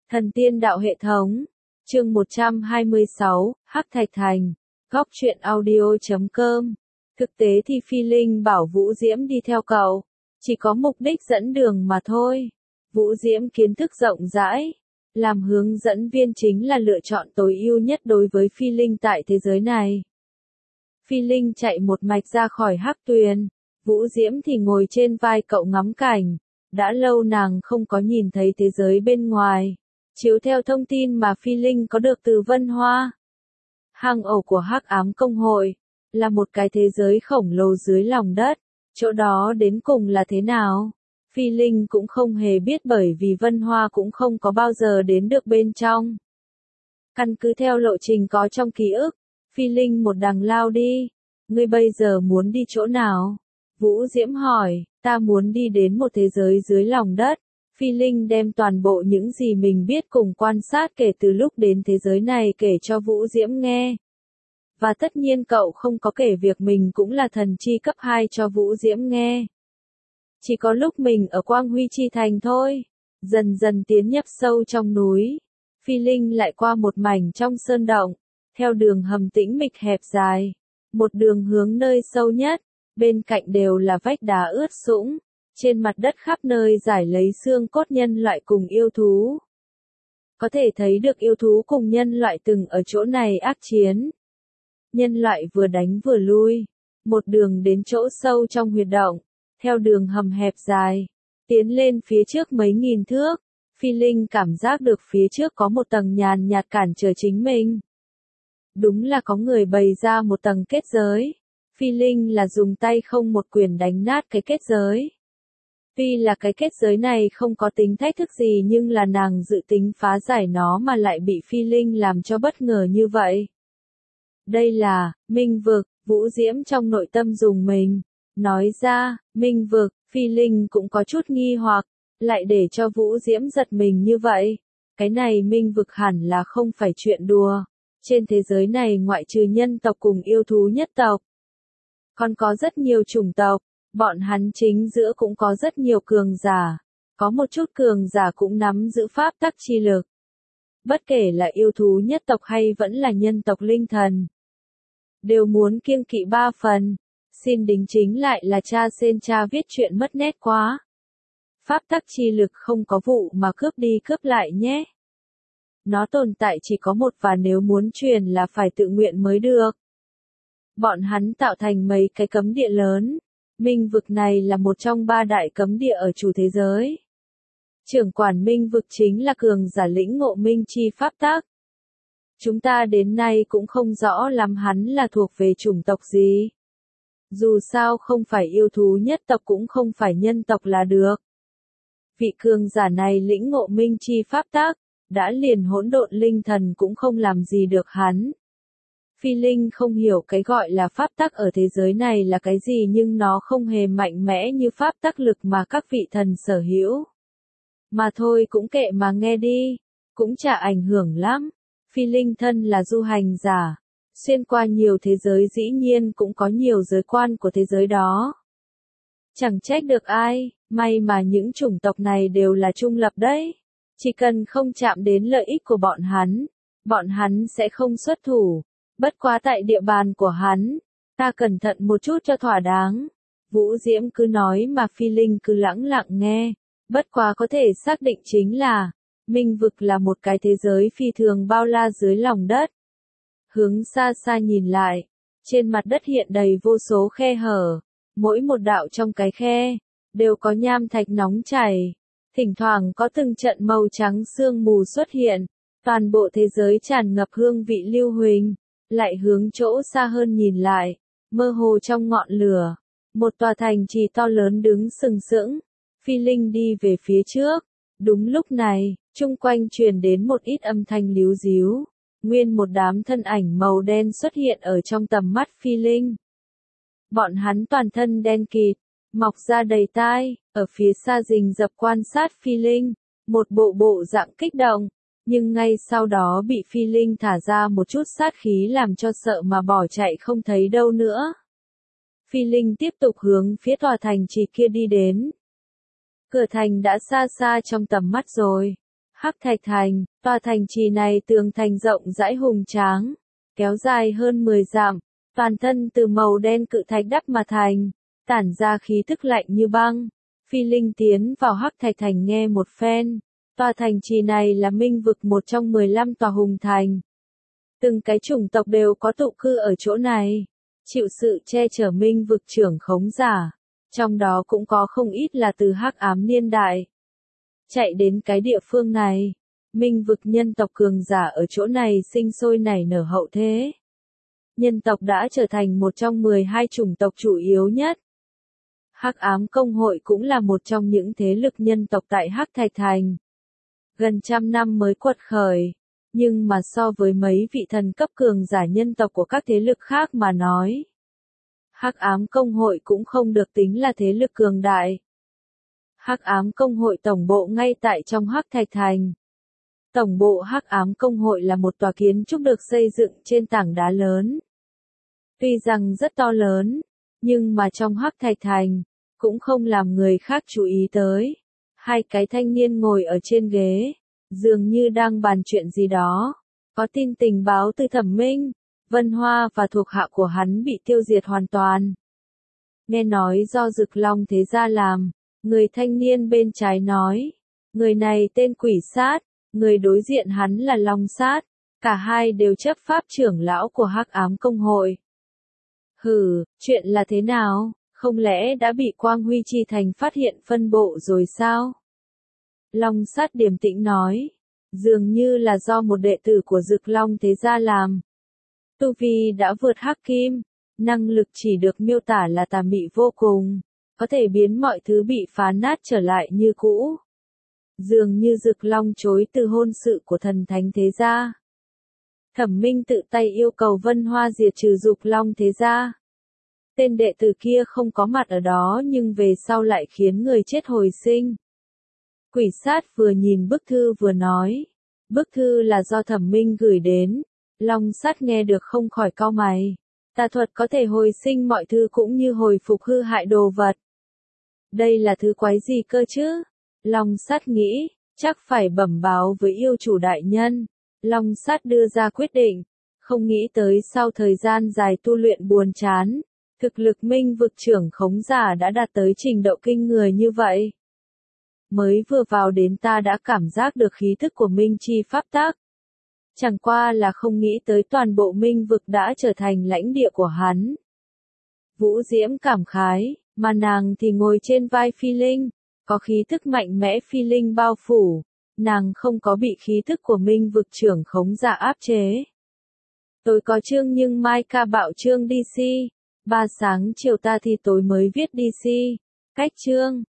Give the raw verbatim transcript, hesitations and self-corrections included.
Thần tiên đạo hệ thống. Chương một trăm hai mươi sáu, Hắc Thạch Thành. Góc truyện audio chấm com. Thực tế thì Phi Linh bảo Vũ Diễm đi theo cậu, chỉ có mục đích dẫn đường mà thôi. Vũ Diễm kiến thức rộng rãi, làm hướng dẫn viên chính là lựa chọn tối ưu nhất đối với Phi Linh tại thế giới này. Phi Linh chạy một mạch ra khỏi Hắc Tuyền, Vũ Diễm thì ngồi trên vai cậu ngắm cảnh. Đã lâu nàng không có nhìn thấy thế giới bên ngoài. Chiếu theo thông tin mà Phi Linh có được từ Vân Hoa, hang ổ của Hắc Ám Công Hội là một cái thế giới khổng lồ dưới lòng đất. Chỗ đó đến cùng là thế nào? Phi Linh cũng không hề biết, bởi vì Vân Hoa cũng không có bao giờ đến được bên trong. Căn cứ theo lộ trình có trong ký ức, Phi Linh một đằng lao đi. Ngươi bây giờ muốn đi chỗ nào? Vũ Diễm hỏi. Ta muốn đi đến một thế giới dưới lòng đất. Phi Linh đem toàn bộ những gì mình biết cùng quan sát kể từ lúc đến thế giới này kể cho Vũ Diễm nghe. Và tất nhiên cậu không có kể việc mình cũng là thần chi cấp hai cho Vũ Diễm nghe. Chỉ có lúc mình ở Quang Huy Chi Thành thôi. Dần dần tiến nhập sâu trong núi, Phi Linh lại qua một mảnh trong sơn động, theo đường hầm tĩnh mịch hẹp dài, một đường hướng nơi sâu nhất. Bên cạnh đều là vách đá ướt sũng, trên mặt đất khắp nơi rải lấy xương cốt nhân loại cùng yêu thú. Có thể thấy được yêu thú cùng nhân loại từng ở chỗ này ác chiến. Nhân loại vừa đánh vừa lui, một đường đến chỗ sâu trong huyệt động, theo đường hầm hẹp dài, tiến lên phía trước mấy nghìn thước. Phi Linh cảm giác được phía trước có một tầng nhàn nhạt cản trở chính mình. Đúng là có người bày ra một tầng kết giới. Phi Linh là dùng tay không một quyền đánh nát cái kết giới. Tuy là cái kết giới này không có tính thách thức gì, nhưng là nàng dự tính phá giải nó mà lại bị Phi Linh làm cho bất ngờ như vậy. Đây là Minh Vực. Vũ Diễm trong nội tâm dùng mình nói ra Minh Vực. Phi Linh cũng có chút nghi hoặc, lại để cho Vũ Diễm giật mình như vậy. Cái này Minh Vực hẳn là không phải chuyện đùa. Trên thế giới này ngoại trừ nhân tộc cùng yêu thú nhất tộc, còn có rất nhiều chủng tộc, bọn hắn chính giữa cũng có rất nhiều cường giả, có một chút cường giả cũng nắm giữ pháp tắc chi lực. Bất kể là yêu thú nhất tộc hay vẫn là nhân tộc linh thần, đều muốn kiêng kỵ ba phần. Xin đính chính lại là cha sen cha viết chuyện mất nét quá. Pháp tắc chi lực không có vụ mà cướp đi cướp lại nhé. Nó tồn tại chỉ có một và nếu muốn truyền là phải tự nguyện mới được. Bọn hắn tạo thành mấy cái cấm địa lớn. Minh Vực này là một trong ba đại cấm địa ở chủ thế giới. Trưởng quản Minh Vực chính là cường giả lĩnh ngộ minh chi pháp tắc. Chúng ta đến nay cũng không rõ lắm hắn là thuộc về chủng tộc gì. Dù sao không phải yêu thú nhất tộc cũng không phải nhân tộc là được. Vị cường giả này lĩnh ngộ minh chi pháp tắc, đã liền hỗn độn linh thần cũng không làm gì được hắn. Phi Linh không hiểu cái gọi là pháp tắc ở thế giới này là cái gì, nhưng nó không hề mạnh mẽ như pháp tắc lực mà các vị thần sở hữu. Mà thôi cũng kệ mà nghe đi, cũng chả ảnh hưởng lắm. Phi Linh thân là du hành giả, xuyên qua nhiều thế giới dĩ nhiên cũng có nhiều giới quan của thế giới đó. Chẳng trách được ai, may mà những chủng tộc này đều là trung lập đấy. Chỉ cần không chạm đến lợi ích của bọn hắn, bọn hắn sẽ không xuất thủ. Bất quá tại địa bàn của hắn, ta cẩn thận một chút cho thỏa đáng. Vũ Diễm cứ nói mà Phi Linh cứ lẳng lặng nghe. Bất quá có thể xác định chính là, Minh Vực là một cái thế giới phi thường bao la dưới lòng đất. Hướng xa xa nhìn lại, trên mặt đất hiện đầy vô số khe hở. Mỗi một đạo trong cái khe, đều có nham thạch nóng chảy. Thỉnh thoảng có từng trận màu trắng sương mù xuất hiện. Toàn bộ thế giới tràn ngập hương vị lưu huỳnh. Lại hướng chỗ xa hơn nhìn lại, mơ hồ trong ngọn lửa, một tòa thành trì to lớn đứng sừng sững. Phi Linh đi về phía trước. Đúng lúc này, chung quanh truyền đến một ít âm thanh líu ríu. Nguyên một đám thân ảnh màu đen xuất hiện ở trong tầm mắt Phi Linh. Bọn hắn toàn thân đen kịt, mọc ra đầy tai, ở phía xa rình rập quan sát Phi Linh, một bộ bộ dạng kích động. Nhưng ngay sau đó bị Phi Linh thả ra một chút sát khí làm cho sợ mà bỏ chạy không thấy đâu nữa. Phi Linh tiếp tục hướng phía tòa thành trì kia đi đến. Cửa thành đã xa xa trong tầm mắt rồi. Hắc Thạch Thành, tòa thành trì này tường thành rộng rãi hùng tráng, kéo dài hơn mười dặm, toàn thân từ màu đen cự thạch đắp mà thành, tản ra khí tức lạnh như băng. Phi Linh tiến vào Hắc Thạch Thành nghe một phen, tòa thành trì này là Minh vực một trong mười lăm tòa hùng thành. Từng cái chủng tộc đều có tụ cư ở chỗ này, chịu sự che chở Minh vực trưởng khống giả, trong đó cũng có không ít là từ Hắc Ám niên đại. Chạy đến cái địa phương này, Minh vực nhân tộc cường giả ở chỗ này sinh sôi nảy nở hậu thế. Nhân tộc đã trở thành một trong mười hai chủng tộc chủ yếu nhất. Hắc Ám Công hội cũng là một trong những thế lực nhân tộc tại Hắc Thạch Thành. Gần trăm năm mới quật khởi, nhưng mà so với mấy vị thần cấp cường giả nhân tộc của các thế lực khác mà nói, Hắc Ám Công hội cũng không được tính là thế lực cường đại. Hắc Ám Công hội tổng bộ ngay tại trong Hắc Thạch Thành. Tổng bộ Hắc Ám Công hội là một tòa kiến trúc được xây dựng trên tảng đá lớn. Tuy rằng rất to lớn, nhưng mà trong Hắc Thạch Thành, cũng không làm người khác chú ý tới. Hai cái thanh niên ngồi ở trên ghế, dường như đang bàn chuyện gì đó. Có tin tình báo từ Thẩm Minh, Vân Hoa và thuộc hạ của hắn bị tiêu diệt hoàn toàn. Nghe nói do Dực Long thế gia làm, người thanh niên bên trái nói. Người này tên Quỷ Sát, người đối diện hắn là Long Sát. Cả hai đều chấp pháp trưởng lão của Hắc Ám Công hội. Hừ, chuyện là thế nào? Không lẽ đã bị Quang Huy Chi Thành phát hiện phân bộ rồi sao? Long Sát điềm tĩnh nói. Dường như là do một đệ tử của Dực Long thế gia làm. Tu vi đã vượt Hắc Kim, năng lực chỉ được miêu tả là tà mị vô cùng, có thể biến mọi thứ bị phá nát trở lại như cũ. Dường như Dực Long chối từ hôn sự của thần thánh thế gia. Thẩm Minh tự tay yêu cầu Vân Hoa diệt trừ Dục Long thế gia. Tên đệ tử kia không có mặt ở đó nhưng về sau lại khiến người chết hồi sinh. Quỷ Sát vừa nhìn bức thư vừa nói. Bức thư là do Thẩm Minh gửi đến. Long Sát nghe được không khỏi cau mày. Tà thuật có thể hồi sinh mọi thứ cũng như hồi phục hư hại đồ vật. Đây là thứ quái gì cơ chứ? Long Sát nghĩ, chắc phải bẩm báo với yêu chủ đại nhân. Long Sát đưa ra quyết định, không nghĩ tới sau thời gian dài tu luyện buồn chán, thực lực Minh vực trưởng khống giả đã đạt tới trình độ kinh người như vậy. Mới vừa vào đến ta đã cảm giác được khí thức của Minh chi pháp tắc. Chẳng qua là không nghĩ tới toàn bộ Minh vực đã trở thành lãnh địa của hắn. Vũ Diễm cảm khái, mà nàng thì ngồi trên vai Phi Linh, có khí thức mạnh mẽ Phi Linh bao phủ, nàng không có bị khí thức của Minh vực trưởng khống giả áp chế. Tối có chương nhưng mai ca bạo chương đê xê, ba sáng chiều ta thì tối mới viết đê xê, cách chương.